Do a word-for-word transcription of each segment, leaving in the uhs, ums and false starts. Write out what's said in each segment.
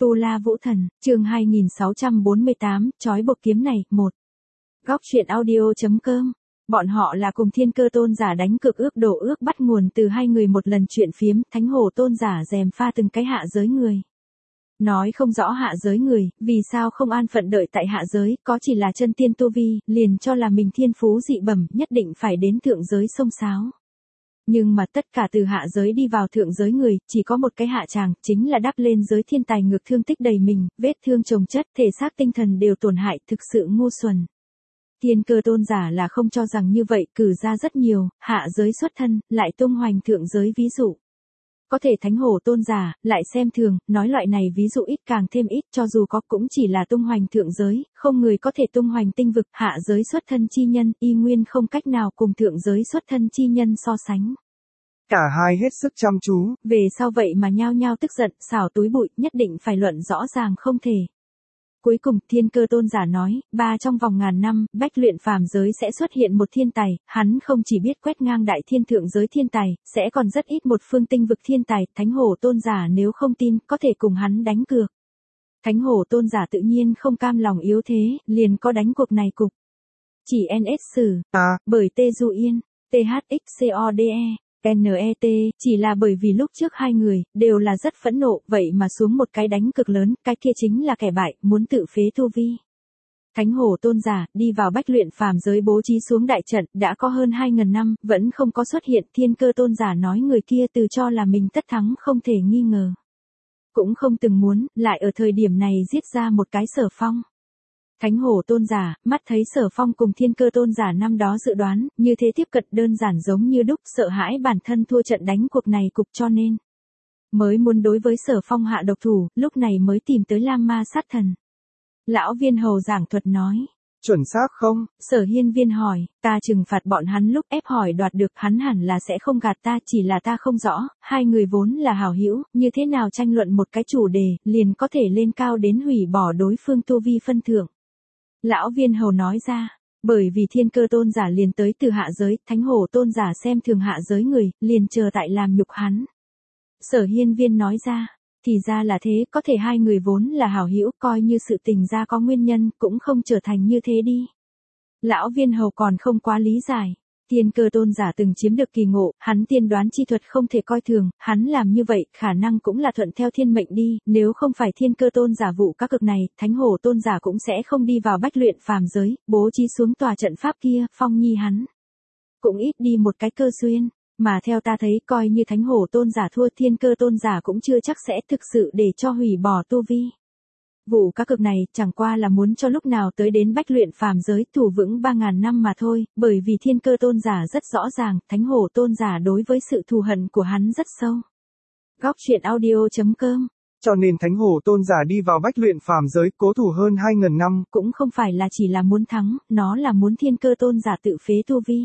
Tu La Vũ Thần, chương hai nghìn sáu trăm bốn mươi tám, trói buộc kiếm này, một. Góc truyện audio.com. Bọn họ là cùng Thiên Cơ Tôn giả đánh cược ước độ ước bắt nguồn từ hai người một lần chuyện phiếm, Thánh Hổ Tôn giả gièm pha từng cái hạ giới người. Nói không rõ hạ giới người, vì sao không an phận đợi tại hạ giới, có chỉ là chân tiên tu vi, liền cho là mình thiên phú dị bẩm, nhất định phải đến thượng giới xông xáo. Nhưng mà tất cả từ hạ giới đi vào thượng giới người, chỉ có một cái hạ tràng, chính là đáp lên giới thiên tài ngược thương tích đầy mình, vết thương chồng chất, thể xác tinh thần đều tổn hại, thực sự ngu xuẩn. Thiên Cơ Tôn giả là không cho rằng như vậy, cử ra rất nhiều, hạ giới xuất thân, lại tung hoành thượng giới ví dụ. Có thể Thánh Hổ Tôn giả, lại xem thường, nói loại này ví dụ ít càng thêm ít, cho dù có cũng chỉ là tung hoành thượng giới, không người có thể tung hoành tinh vực, hạ giới xuất thân chi nhân, y nguyên không cách nào cùng thượng giới xuất thân chi nhân so sánh. Cả hai hết sức chăm chú. Về sau vậy mà nhao nhao tức giận, xảo túi bụi, nhất định phải luận rõ ràng không thể. Cuối cùng, Thiên Cơ Tôn giả nói, ba trong vòng ngàn năm, bách luyện phàm giới sẽ xuất hiện một thiên tài, hắn không chỉ biết quét ngang đại thiên thượng giới thiên tài, sẽ còn rất ít một phương tinh vực thiên tài, Thánh Hổ Tôn giả nếu không tin, có thể cùng hắn đánh cược. Thánh Hổ Tôn giả tự nhiên không cam lòng yếu thế, liền có đánh cuộc này cục. Chỉ en ét sử, À, bởi Tê Du Yên, tê hát ích cô đê e. en e tê, chỉ là bởi vì lúc trước hai người, đều là rất phẫn nộ, vậy mà xuống một cái đánh cực lớn, cái kia chính là kẻ bại, muốn tự phế tu vi. Thánh Hổ Tôn giả, đi vào bách luyện phàm giới bố trí xuống đại trận, đã có hơn hai ngàn năm, vẫn không có xuất hiện, Thiên Cơ Tôn giả nói người kia từ cho là mình tất thắng không thể nghi ngờ. Cũng không từng muốn, lại ở thời điểm này giết ra một cái Sở Phong. Thánh Hổ Tôn giả, mắt thấy Sở Phong cùng Thiên Cơ Tôn giả năm đó dự đoán, như thế tiếp cận đơn giản giống như đúc, sợ hãi bản thân thua trận đánh cuộc này cục cho nên. Mới muốn đối với Sở Phong hạ độc thủ, lúc này mới tìm tới Lam Ma sát thần. Lão Viên Hầu giảng thuật nói. Chuẩn xác không? Sở Hiên Viên hỏi, ta trừng phạt bọn hắn lúc ép hỏi đoạt được, hắn hẳn là sẽ không gạt ta, chỉ là ta không rõ, hai người vốn là hảo hữu, như thế nào tranh luận một cái chủ đề, liền có thể lên cao đến hủy bỏ đối phương tu vi phân thưởng. Lão Viên Hầu nói ra, bởi vì Thiên Cơ Tôn giả liền tới từ hạ giới, Thánh Hổ Tôn giả xem thường hạ giới người, liền chờ tại làm nhục hắn. Sở Hiên Viên nói ra, thì ra là thế, có thể hai người vốn là hảo hữu, coi như sự tình ra có nguyên nhân, cũng không trở thành như thế đi. Lão Viên Hầu còn không quá lý giải. Thiên Cơ Tôn giả từng chiếm được kỳ ngộ, hắn tiên đoán chi thuật không thể coi thường, hắn làm như vậy, khả năng cũng là thuận theo thiên mệnh đi, nếu không phải Thiên Cơ Tôn giả vụ các cực này, Thánh Hổ Tôn giả cũng sẽ không đi vào bách luyện phàm giới, bố trí xuống tòa trận pháp kia, Phong Nhi hắn. Cũng ít đi một cái cơ duyên, mà theo ta thấy coi như Thánh Hổ Tôn giả thua, Thiên Cơ Tôn giả cũng chưa chắc sẽ thực sự để cho hủy bỏ tu vi. Vụ các cực này chẳng qua là muốn cho lúc nào tới đến bách luyện phàm giới thủ vững ba ngàn năm mà thôi, bởi vì Thiên Cơ Tôn giả rất rõ ràng, Thánh Hổ Tôn giả đối với sự thù hận của hắn rất sâu. Góc truyện audio.com. Cho nên Thánh Hổ Tôn giả đi vào bách luyện phàm giới cố thủ hơn hai ngàn năm. Cũng không phải là chỉ là muốn thắng, nó là muốn Thiên Cơ Tôn giả tự phế tu vi.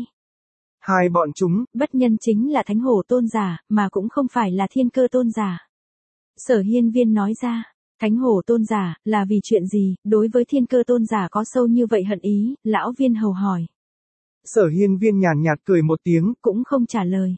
Hai bọn chúng, bất nhân chính là Thánh Hổ Tôn giả, mà cũng không phải là Thiên Cơ Tôn giả. Sở Hiên Viên nói ra. Thánh Hổ Tôn giả, là vì chuyện gì, đối với Thiên Cơ Tôn giả có sâu như vậy hận ý, Lão Viên Hầu hỏi. Sở Hiên Viên nhàn nhạt cười một tiếng, cũng không trả lời.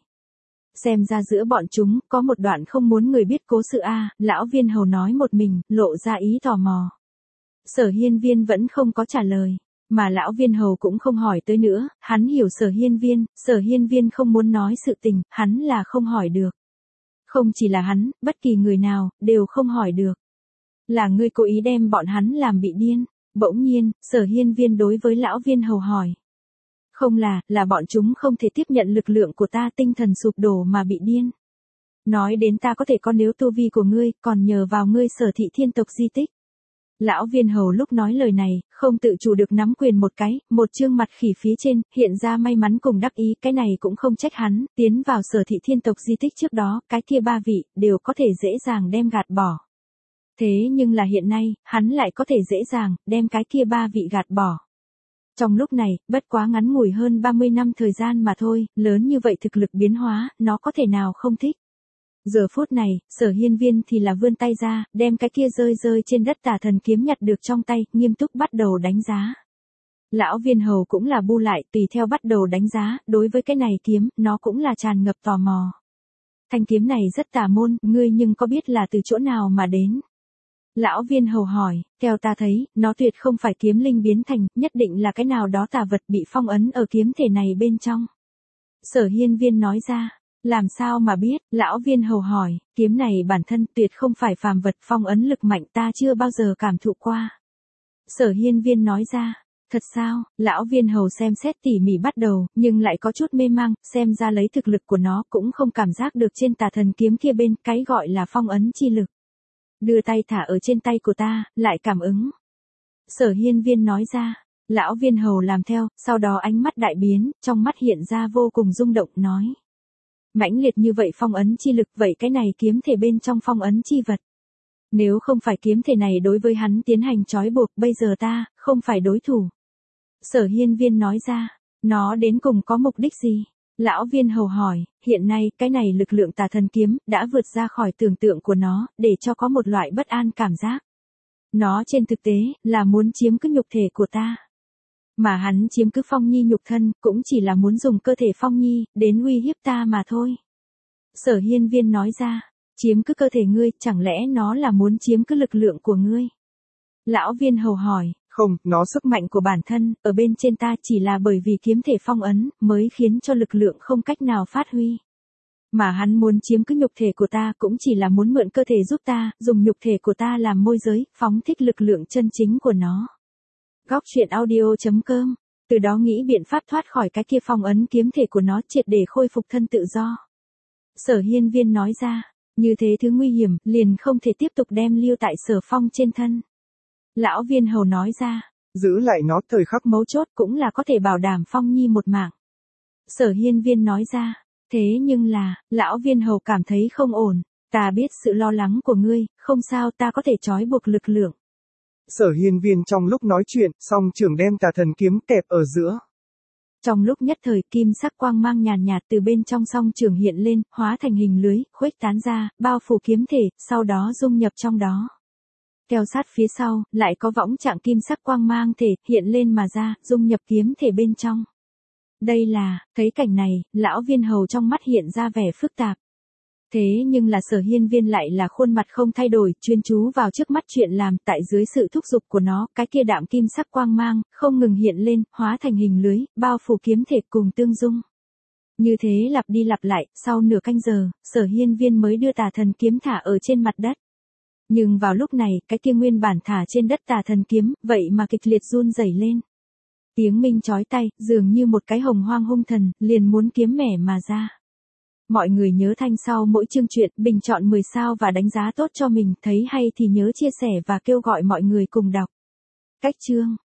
Xem ra giữa bọn chúng, có một đoạn không muốn người biết cố sự a, Lão Viên Hầu nói một mình, lộ ra ý tò mò. Sở Hiên Viên vẫn không có trả lời, mà Lão Viên Hầu cũng không hỏi tới nữa, hắn hiểu Sở Hiên Viên, Sở Hiên Viên không muốn nói sự tình, hắn là không hỏi được. Không chỉ là hắn, bất kỳ người nào, đều không hỏi được. Là ngươi cố ý đem bọn hắn làm bị điên. Bỗng nhiên, Sở Hiên Viên đối với Lão Viên Hầu hỏi. Không là, là bọn chúng không thể tiếp nhận lực lượng của ta, tinh thần sụp đổ mà bị điên. Nói đến ta có thể con nếu tu vi của ngươi, còn nhờ vào ngươi Sở thị thiên tộc di tích. Lão Viên Hầu lúc nói lời này, không tự chủ được nắm quyền một cái, một trương mặt khỉ phía trên, hiện ra may mắn cùng đắc ý, cái này cũng không trách hắn, tiến vào Sở thị thiên tộc di tích trước đó, cái kia ba vị, đều có thể dễ dàng đem gạt bỏ. Thế nhưng là hiện nay, hắn lại có thể dễ dàng, đem cái kia ba vị gạt bỏ. Trong lúc này, bất quá ngắn ngủi hơn ba mươi năm thời gian mà thôi, lớn như vậy thực lực biến hóa, nó có thể nào không thích. Giờ phút này, Sở Hiên Viên thì là vươn tay ra, đem cái kia rơi rơi trên đất tà thần kiếm nhặt được trong tay, nghiêm túc bắt đầu đánh giá. Lão Viên Hầu cũng là bu lại, tùy theo bắt đầu đánh giá, đối với cái này kiếm, nó cũng là tràn ngập tò mò. Thanh kiếm này rất tà môn, ngươi nhưng có biết là từ chỗ nào mà đến? Lão viên hầu hỏi, theo ta thấy, nó tuyệt không phải kiếm linh biến thành, nhất định là cái nào đó tà vật bị phong ấn ở kiếm thể này bên trong. Sở hiên viên nói ra, làm sao mà biết, lão viên hầu hỏi, kiếm này bản thân tuyệt không phải phàm vật, phong ấn lực mạnh ta chưa bao giờ cảm thụ qua. Sở hiên viên nói ra, thật sao, lão viên hầu xem xét tỉ mỉ bắt đầu, nhưng lại có chút mê mang, xem ra lấy thực lực của nó cũng không cảm giác được trên tà thần kiếm kia bên, cái gọi là phong ấn chi lực. Đưa tay thả ở trên tay của ta, lại cảm ứng. Sở hiên viên nói ra, lão viên hầu làm theo, sau đó ánh mắt đại biến, trong mắt hiện ra vô cùng rung động, nói. Mãnh liệt như vậy phong ấn chi lực, vậy cái này kiếm thể bên trong phong ấn chi vật. Nếu không phải kiếm thể này đối với hắn tiến hành trói buộc, bây giờ ta, không phải đối thủ. Sở hiên viên nói ra, nó đến cùng có mục đích gì? Lão viên hầu hỏi, hiện nay, cái này lực lượng tà thần kiếm, đã vượt ra khỏi tưởng tượng của nó, để cho có một loại bất an cảm giác. Nó trên thực tế, là muốn chiếm cứ nhục thể của ta. Mà hắn chiếm cứ Phong Nhi nhục thân, cũng chỉ là muốn dùng cơ thể Phong Nhi, đến uy hiếp ta mà thôi. Sở hiên viên nói ra, chiếm cứ cơ thể ngươi, chẳng lẽ nó là muốn chiếm cứ lực lượng của ngươi? Lão viên hầu hỏi, không, nó sức mạnh của bản thân, ở bên trên ta chỉ là bởi vì kiếm thể phong ấn, mới khiến cho lực lượng không cách nào phát huy. Mà hắn muốn chiếm cứ nhục thể của ta cũng chỉ là muốn mượn cơ thể giúp ta, dùng nhục thể của ta làm môi giới, phóng thích lực lượng chân chính của nó. Góc truyện audio chấm com, từ đó nghĩ biện pháp thoát khỏi cái kia phong ấn kiếm thể của nó, triệt để khôi phục thân tự do. Sở hiên viên nói ra, như thế thứ nguy hiểm, liền không thể tiếp tục đem lưu tại Sở Phong trên thân. Lão viên hầu nói ra, giữ lại nó, thời khắc mấu chốt cũng là có thể bảo đảm Phong Nhi một mạng. Sở hiên viên nói ra, thế nhưng là, lão viên hầu cảm thấy không ổn, ta biết sự lo lắng của ngươi, không sao, ta có thể trói buộc lực lượng. Sở hiên viên trong lúc nói chuyện, song trường đem tà thần kiếm kẹp ở giữa. Trong lúc nhất thời, kim sắc quang mang nhàn nhạt từ bên trong song trường hiện lên, hóa thành hình lưới, khuếch tán ra, bao phủ kiếm thể, sau đó dung nhập trong đó. Theo sát phía sau, lại có võng trạng kim sắc quang mang thể, hiện lên mà ra, dung nhập kiếm thể bên trong. Đây là, thấy cảnh này, lão viên hầu trong mắt hiện ra vẻ phức tạp. Thế nhưng là Sở hiên viên lại là khuôn mặt không thay đổi, chuyên chú vào trước mắt chuyện làm, tại dưới sự thúc giục của nó, cái kia đạm kim sắc quang mang, không ngừng hiện lên, hóa thành hình lưới, bao phủ kiếm thể cùng tương dung. Như thế lặp đi lặp lại, sau nửa canh giờ, Sở hiên viên mới đưa tà thần kiếm thả ở trên mặt đất. Nhưng vào lúc này, cái kia nguyên bản thả trên đất tà thần kiếm, vậy mà kịch liệt run rẩy lên. Tiếng minh chói tai, dường như một cái hồng hoang hung thần, liền muốn kiếm mẻ mà ra. Mọi người nhớ thanh sau mỗi chương truyện, bình chọn mười sao và đánh giá tốt cho mình, thấy hay thì nhớ chia sẻ và kêu gọi mọi người cùng đọc. Cách chương